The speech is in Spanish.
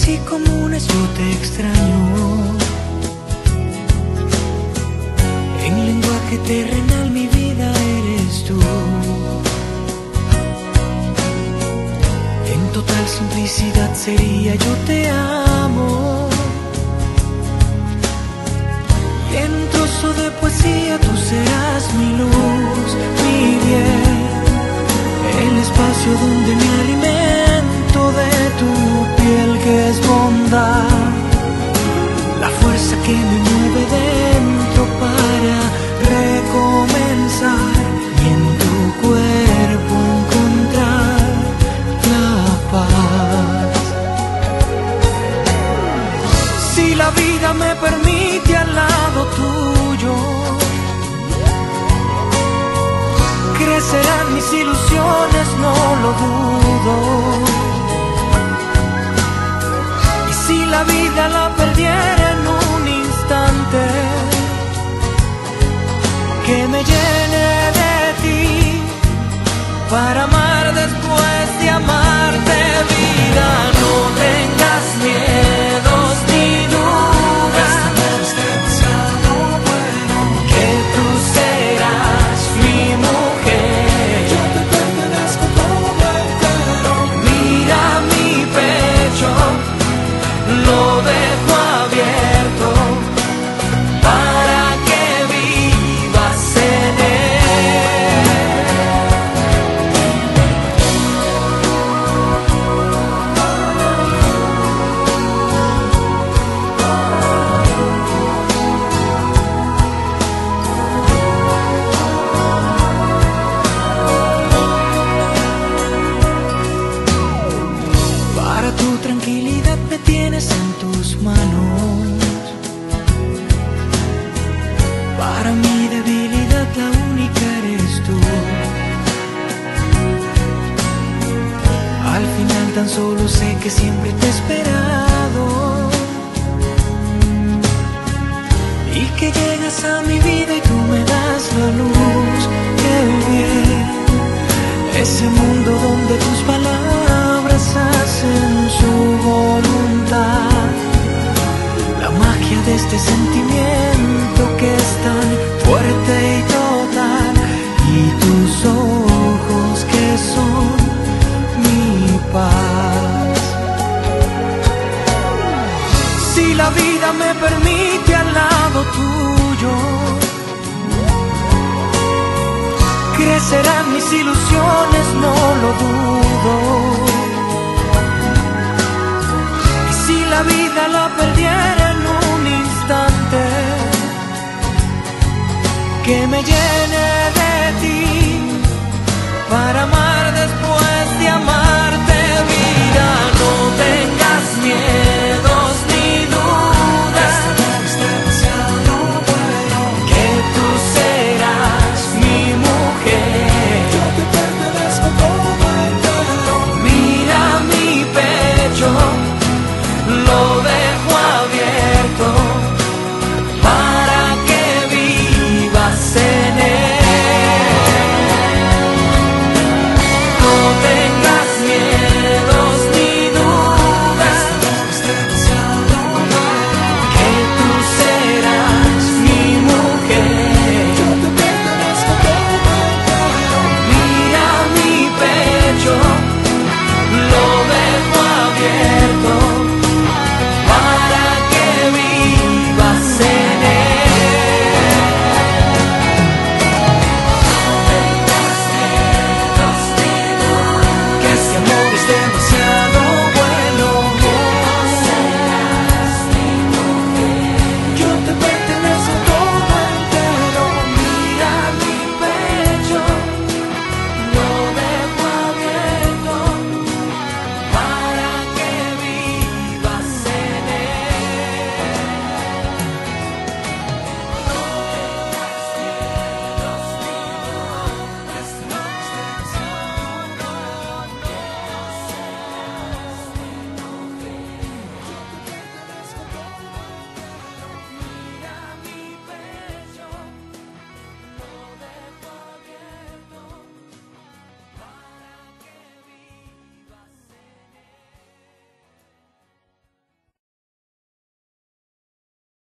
así comunes yo te extraño. En lenguaje terrenal mi vida eres tú. En total simplicidad sería yo te amo. Y en un trozo de poesía tú serás mi luz, mi bien. El espacio donde me alimento de tu piel que es bondad. La fuerza que me mueve dentro para recomenzar. Y en tu cuerpo encontrar la paz. Si la vida me permite al lado tuyo, crecerán mis ilusiones, no lo dudo. Y si la vida la perdiera en un instante, que me llene de ti, para amar después de amarte, vida. No tengas miedos ni dudas, que tú serás mi mujer. Yo te pertenezco todo entero. Mira mi pecho, lo dejo abierto para que vivas en Para tu tranquilidad me tienes en tus manos. Para mi debilidad la única eres tú. Al final tan solo sé que siempre te he esperado. Y que llegas a mi vida y tú me das la luz. Qué bien. Ese mundo donde tus palabras hacen su voluntad. La magia de este sentimiento que es tan fuerte y total. Y tus ojos que son mi paz. Si la vida me permite al lado tuyo, crecerán mis ilusiones, no lo dudo. Y si la vida la perdiera en un instante, que me llene